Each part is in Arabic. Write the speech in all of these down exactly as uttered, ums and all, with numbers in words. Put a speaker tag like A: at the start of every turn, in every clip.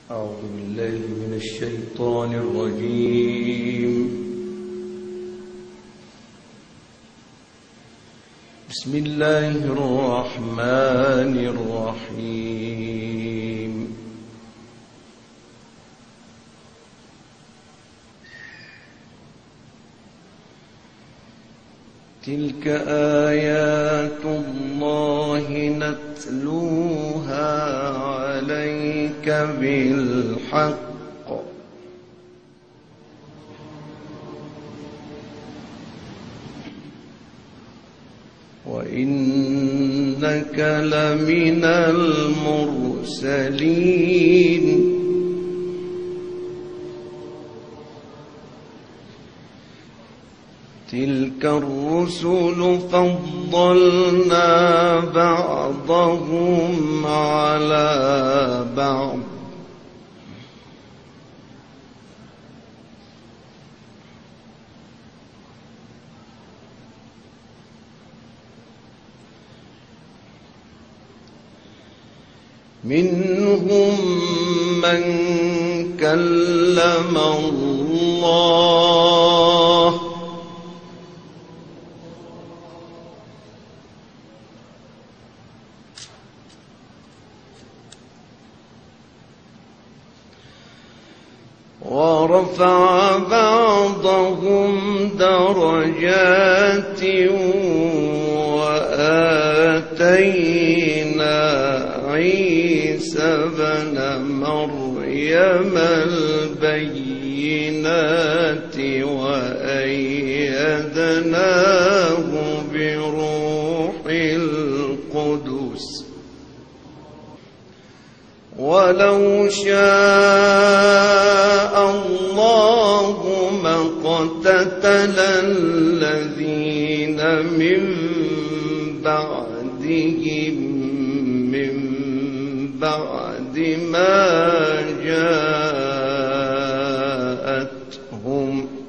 A: أعوذ بالله من الشيطان الرجيم. بسم الله الرحمن الرحيم. تلك آيات الله نتلوها عليك بالحق وإنك لمن المرسلين. تلك الرسل فضلنا بعضهم على بعض منهم من كلم الله ورفع بعضهم درجات وآتينا عيسى ابن مريم البينات وأيدناه بروح القدس ولو شاء الله ما اقتتل الذين من بعدهم من بعد ما جاءتهم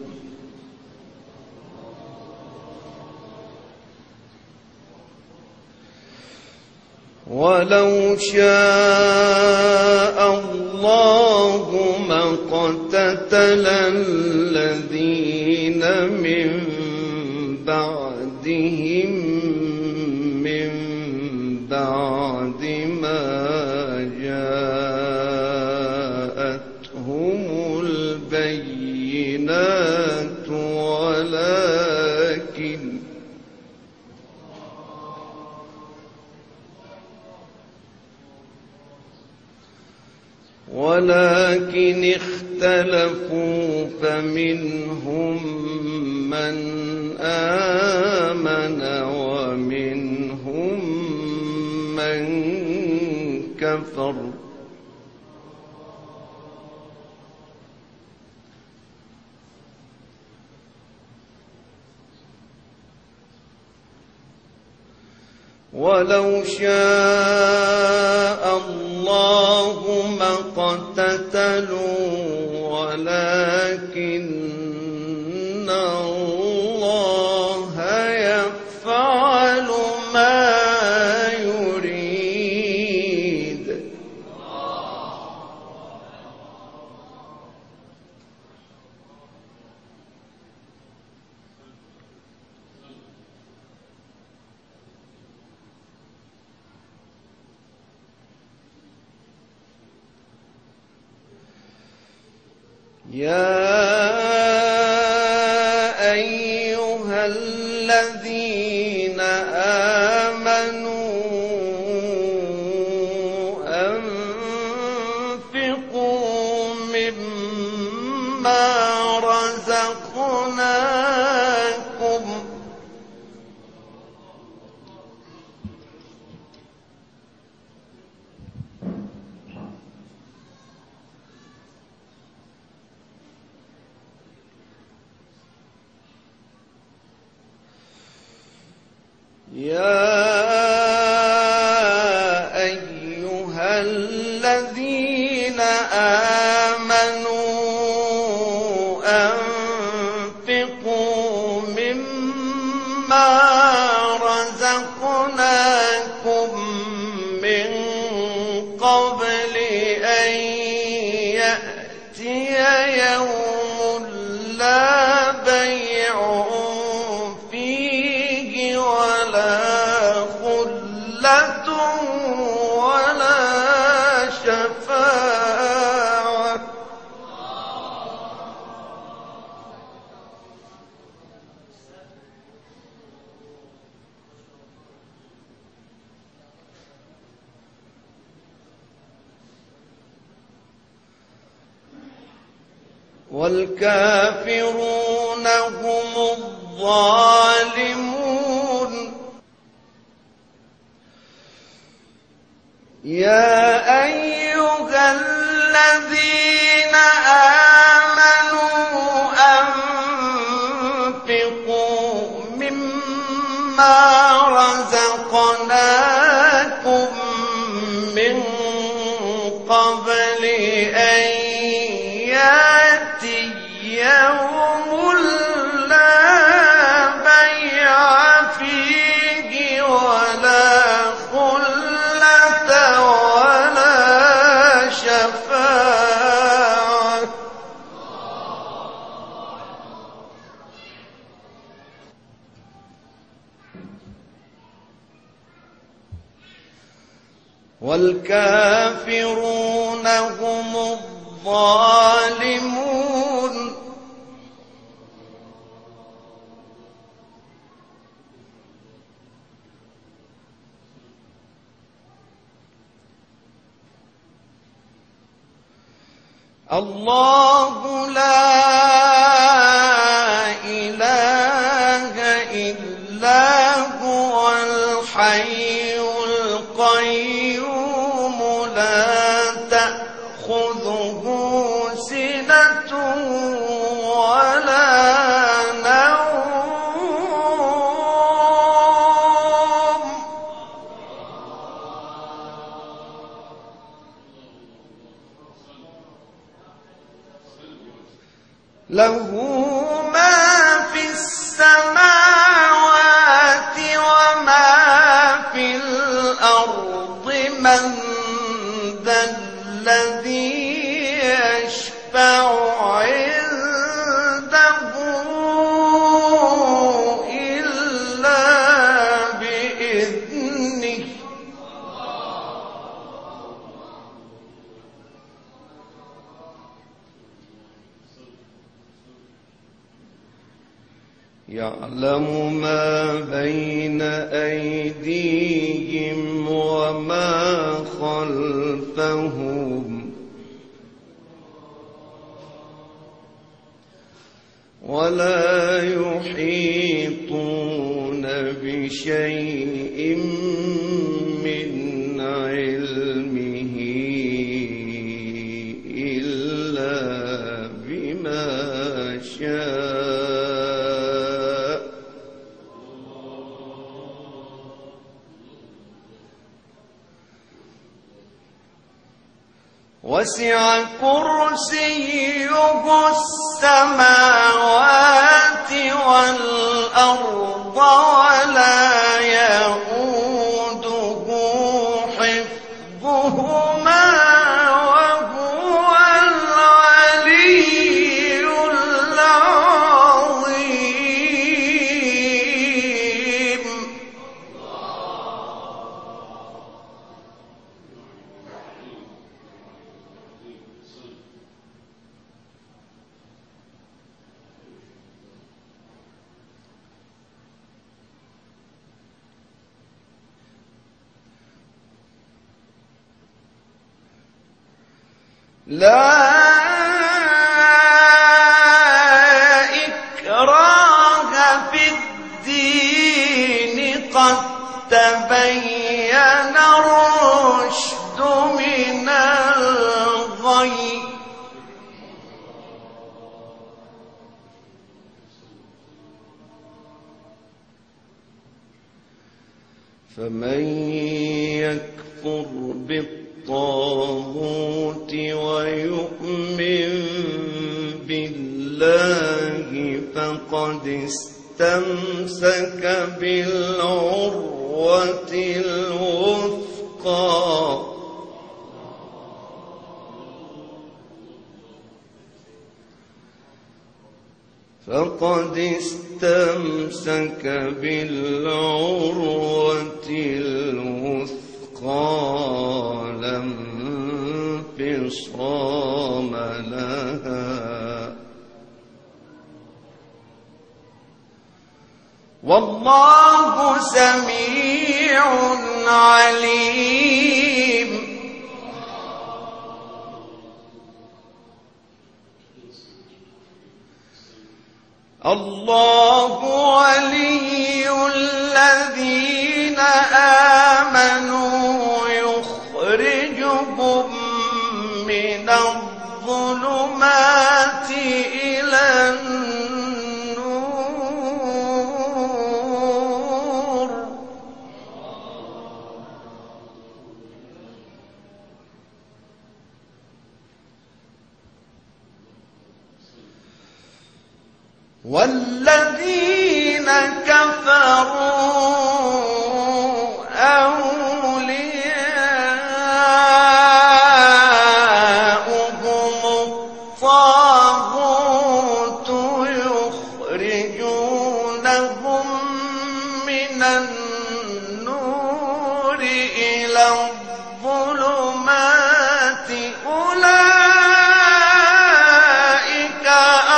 A: ولو شاء الله ما اقتتل الذين من بعدهم من بعد ما جاءتهم البينات ولكن ولكن اختلفوا فمنهم من آمن ومنهم من كفر ولو شاء الله ما اقتتلوا ولكن الله يفعل ما يريد. يا أيها الذين آمنوا أنفقوا مما رزقناكم يا أيها الذين آمنوا أنفقوا مما رزقناكم من قبل أن يوم لا بيع فيه ولا خلة ولا شفاعة. والكافرون هم الظالمون. يا أيها الذين آمنوا أنفقوا مما رزقناكم من قبل أن يأتي يوم لا بيع فيه ولا خلة ولا شفاعة. والكافرون هم الظالمون. الله لا إله إلا هو الحي القيوم لا تأخذه سنة ولا نوم. له ما في السماوات وما في الأرض. من ذا الذي يشفع عنده إلا بإذنه. يعلم ما بين أيديهم وما خلفهم ولا يحيطون بشيء من علمه إلا بما شاء. وسع كرسيه السماوات والأرض ولا يئوده حفظهما وهو العلي العظيم. لا إكراه في الدين قد تبين الرشد من الغي. فمن يكفر بالطاغوت ويؤمن بالله فقد استمسك بالعروة الوثقى فقد استمسك بالعروة الوثقى لا انفصام لها. والله سميع عليم. الله ولي الذين آمنوا يخرجهم من الظلمات إلى النور. والذين كفروا أولياؤهم الطاغوت يخرجونهم من النور إلى الظلمات أولئك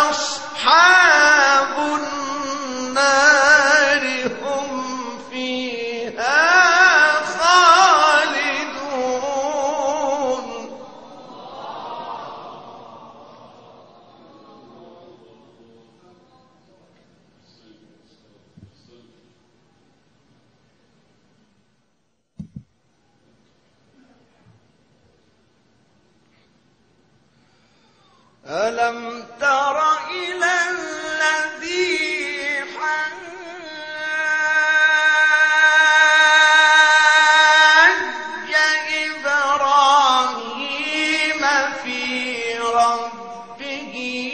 A: أصحاب النار هم فيها خالدون. ألم تر إلى الذي حاج إبراهيم في ربه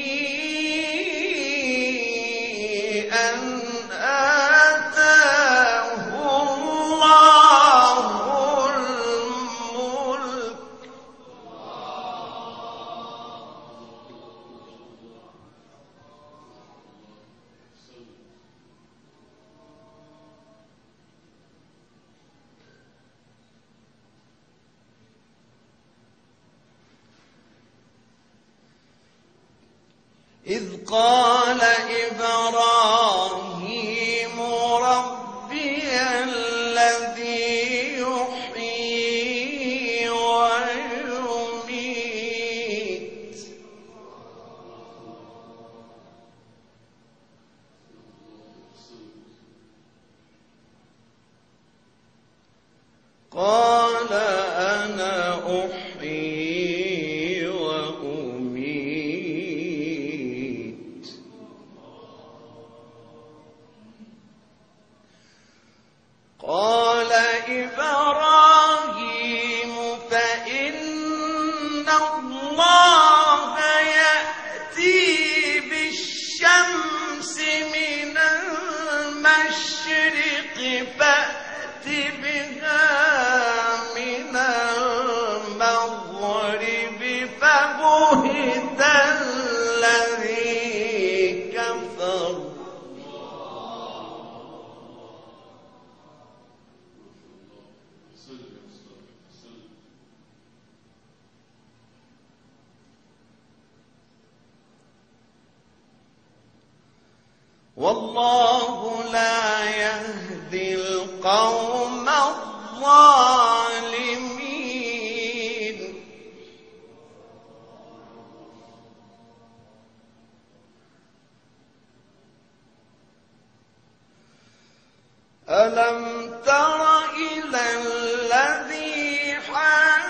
A: أن آتاه الله الملك إذ قال إبراهيم ربي الذي يحيي ويميت قال أنا أحيي وأميت قال إبراهيم فإن الله يأتي بالشمس من المشرق فأت بها من المغرب فبهت الذي كفر والله لا يهدي القوم الظالمين. ألم تر إلى الذي حاج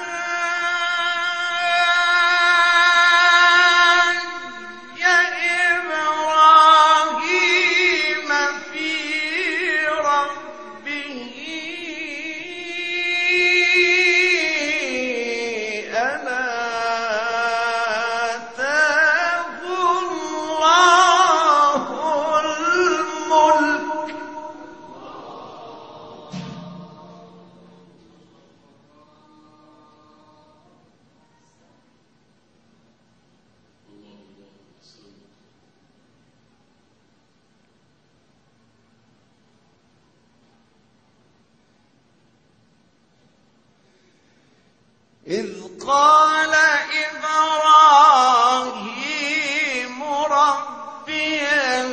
A: إبراهيم في ربه أن آتاه الله الملك إذ قال إبراهيم ربي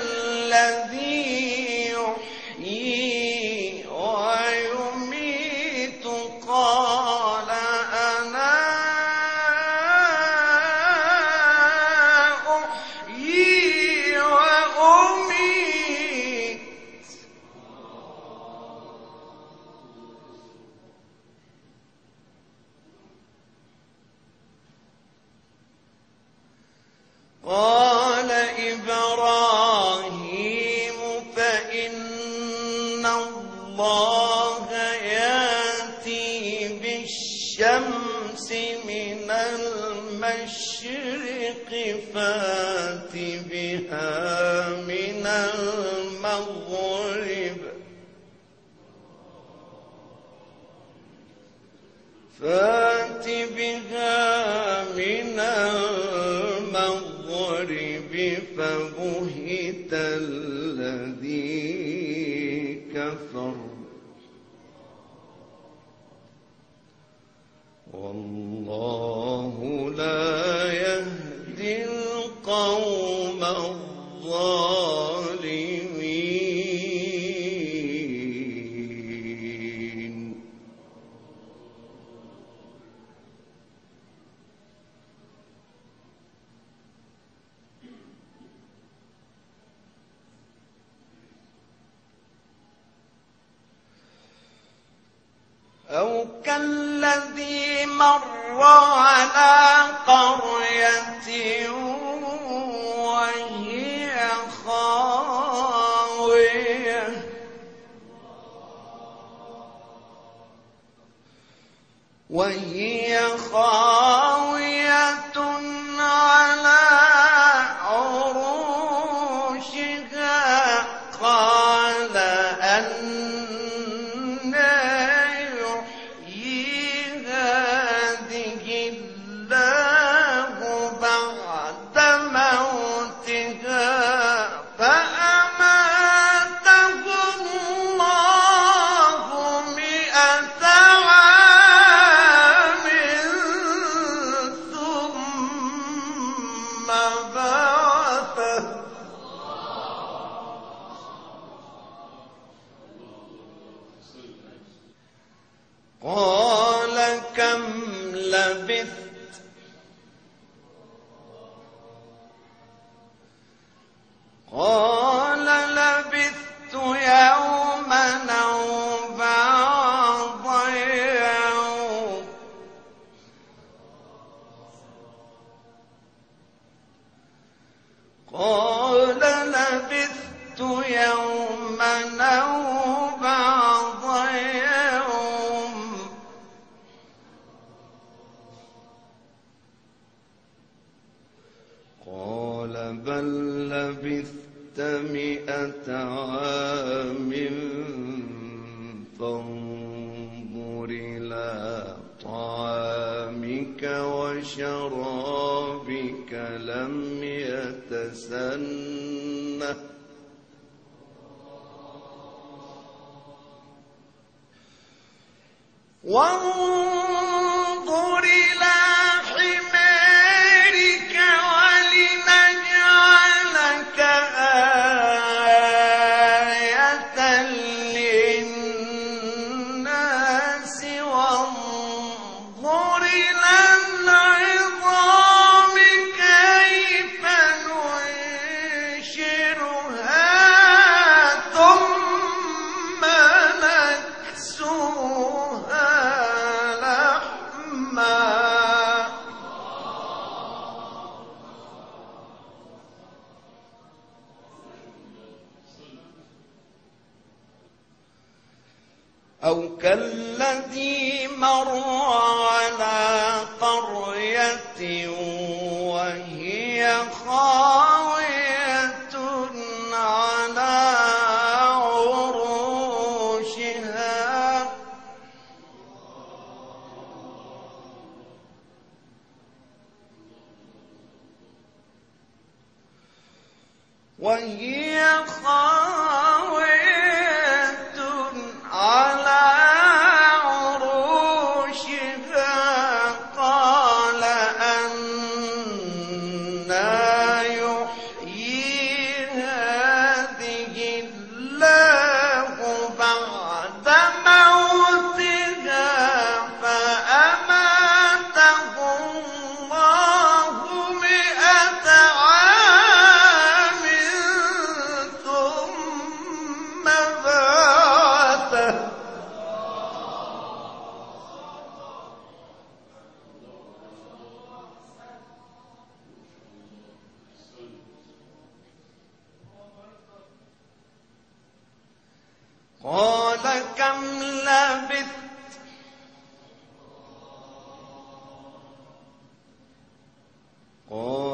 A: الذي يحيي ويميت قال أنا أحيي وأميت قال إبراهيم فإن الله يأتي بالشمس من المشرق فات بها من المغرب فات بها من المغرب فبهت الذي كفر والله لا يهدي القوم الظالمين. أو كالذي مر على قرية وهي خاوية وهي خاوية على عروشها قال أن قال كم لبثت قال لبثت يوما أو بعض يوم قال لبثت يوما أو بعض يوم قال بل لبثت مئة عام فانظر إلى طعامك وشرابك لم يتسنه وانظر إلى حمارك ولنجعلك آية للناس وانظر إلى العظام كيف ننشرها ثم نكسوها أو كالذي مر على قرية وهي خاوية على عروشها وهي خاوية على عروشها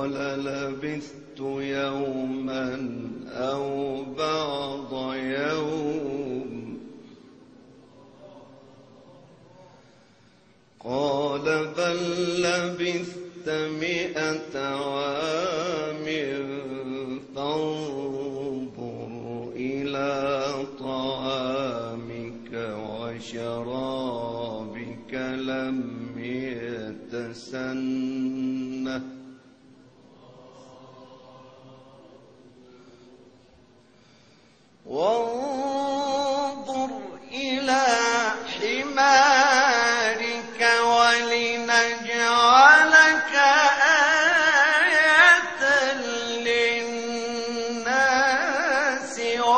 A: قال لبثت يوما أو بعض يوم قال بل لبثت مئة عام فانظر إلى طعامك وشرابك لم يتسنه وانظر إلى حمارك ولنجعلك آية للناس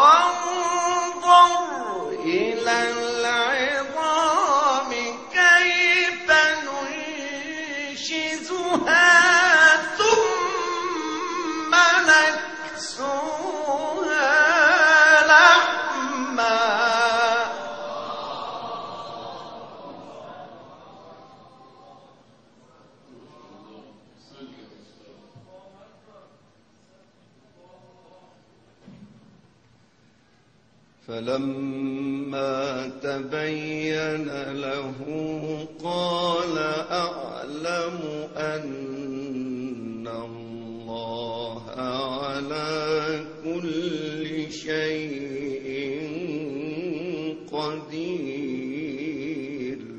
A: وانظر إلى العظام كيف ننشزها ثم نكسوها لحما فلما تبين له قال أعلم أن الله على كل شيء قدير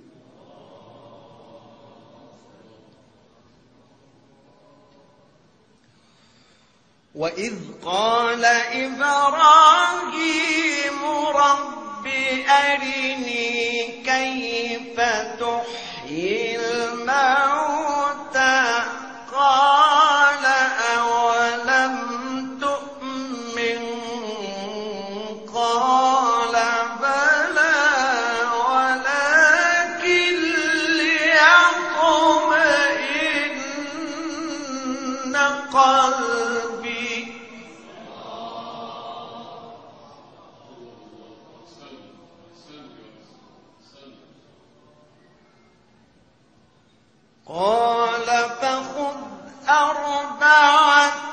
A: وإذ قال إبراهيم رب أرني كيف تحيي الموتى قال أولم تؤمن قال بلى ولكن ليطمئن قلبي قال فخذ أربعة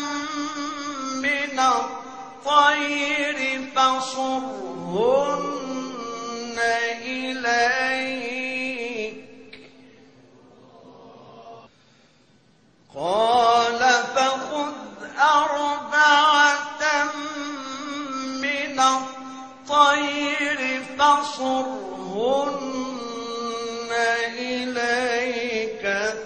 A: من الطير فصرهن إليك قال فخذ أربعة من الطير فصرهن إليك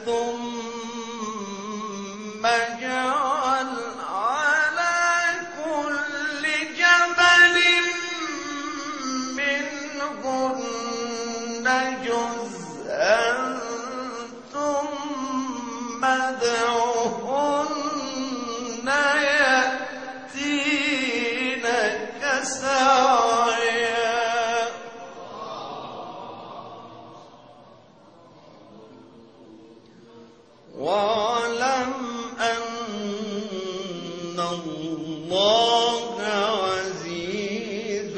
A: ثم اجعل على كل جبل منهن جزءا ثم ادعهن يأتينك سعيا واعلم أن الله عزيز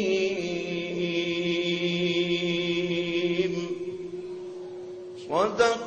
A: حكيم صدق